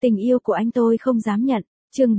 Tình yêu của anh tôi không dám nhận. Chương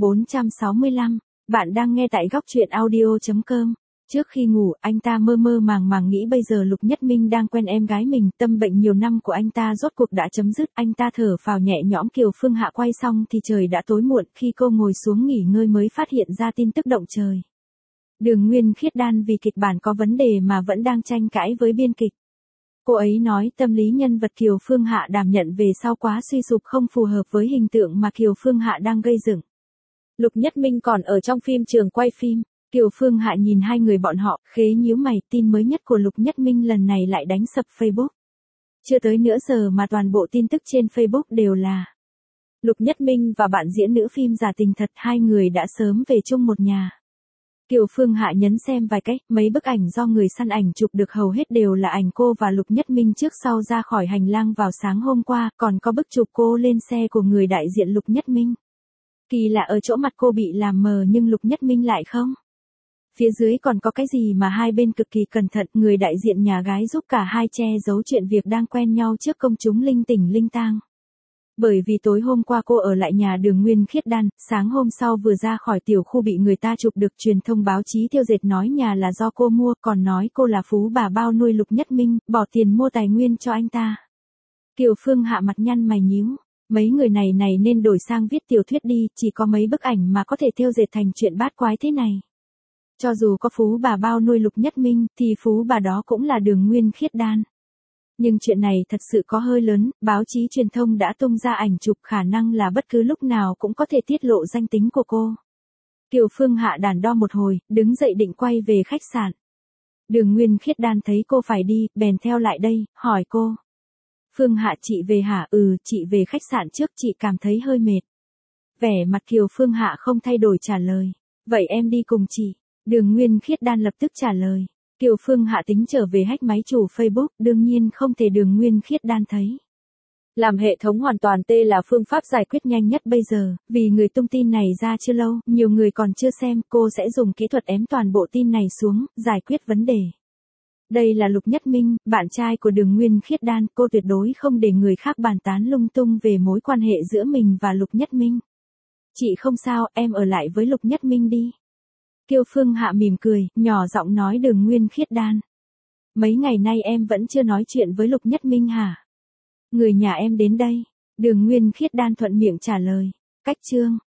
465. Bạn đang nghe tại góc truyện audio.com. Trước khi ngủ, anh ta mơ mơ màng màng nghĩ bây giờ Lục Nhất Minh đang quen em gái mình, tâm bệnh nhiều năm của anh ta rốt cuộc đã chấm dứt. Anh ta thở phào nhẹ nhõm. Kiều Phương Hạ quay xong thì trời đã tối muộn, khi cô ngồi xuống nghỉ ngơi mới phát hiện ra tin tức động trời. Đường Nguyên Khiết Đan vì kịch bản có vấn đề mà vẫn đang tranh cãi với biên kịch. Cô ấy nói tâm lý nhân vật Kiều Phương Hạ đảm nhận về sau quá suy sụp, không phù hợp với hình tượng mà Kiều Phương Hạ đang gây dựng. Lục Nhất Minh còn ở trong phim trường quay phim. Kiều Phương Hạ nhìn hai người bọn họ, khế nhíu mày. Tin mới nhất của Lục Nhất Minh lần này lại đánh sập Facebook. Chưa tới nửa giờ mà toàn bộ tin tức trên Facebook đều là Lục Nhất Minh và bạn diễn nữ phim giả tình thật, hai người đã sớm về chung một nhà. Kiều Phương Hạ nhấn xem vài cách, mấy bức ảnh do người săn ảnh chụp được hầu hết đều là ảnh cô và Lục Nhất Minh trước sau ra khỏi hành lang vào sáng hôm qua, còn có bức chụp cô lên xe của người đại diện Lục Nhất Minh. Kỳ lạ ở chỗ mặt cô bị làm mờ nhưng Lục Nhất Minh lại không. Phía dưới còn có cái gì mà hai bên cực kỳ cẩn thận, người đại diện nhà gái giúp cả hai che giấu chuyện việc đang quen nhau trước công chúng linh tỉnh linh tang. Bởi vì tối hôm qua cô ở lại nhà Đường Nguyên Khiết Đan, sáng hôm sau vừa ra khỏi tiểu khu bị người ta chụp được, truyền thông báo chí tiêu dệt nói nhà là do cô mua, còn nói cô là phú bà bao nuôi Lục Nhất Minh, bỏ tiền mua tài nguyên cho anh ta. Kiều Phương Hạ mặt nhăn mày nhíu, mấy người này nên đổi sang viết tiểu thuyết đi, chỉ có mấy bức ảnh mà có thể tiêu dệt thành chuyện bát quái thế này. Cho dù có phú bà bao nuôi Lục Nhất Minh, thì phú bà đó cũng là Đường Nguyên Khiết Đan. Nhưng chuyện này thật sự có hơi lớn, báo chí truyền thông đã tung ra ảnh chụp, khả năng là bất cứ lúc nào cũng có thể tiết lộ danh tính của cô. Kiều Phương Hạ đắn đo một hồi, đứng dậy định quay về khách sạn. Đường Nguyên Khiết Đan thấy cô phải đi, bèn theo lại đây, hỏi cô. Phương Hạ, chị về hả? Ừ, chị về khách sạn trước, chị cảm thấy hơi mệt. Vẻ mặt Kiều Phương Hạ không thay đổi trả lời. Vậy em đi cùng chị. Đường Nguyên Khiết Đan lập tức trả lời. Kiều Phương Hạ tính trở về hack máy chủ Facebook, đương nhiên không thể Đường Nguyên Khiết Đan thấy. Làm hệ thống hoàn toàn tê là phương pháp giải quyết nhanh nhất bây giờ, vì người tung tin này ra chưa lâu, nhiều người còn chưa xem, cô sẽ dùng kỹ thuật ém toàn bộ tin này xuống, giải quyết vấn đề. Đây là Lục Nhất Minh, bạn trai của Đường Nguyên Khiết Đan, cô tuyệt đối không để người khác bàn tán lung tung về mối quan hệ giữa mình và Lục Nhất Minh. Chị không sao, em ở lại với Lục Nhất Minh đi. Kiều Phương Hạ mỉm cười, nhỏ giọng nói Đường Nguyên Khiết Đan. Mấy ngày nay em vẫn chưa nói chuyện với Lục Nhất Minh hả? Người nhà em đến đây. Đường Nguyên Khiết Đan thuận miệng trả lời. Cách chương.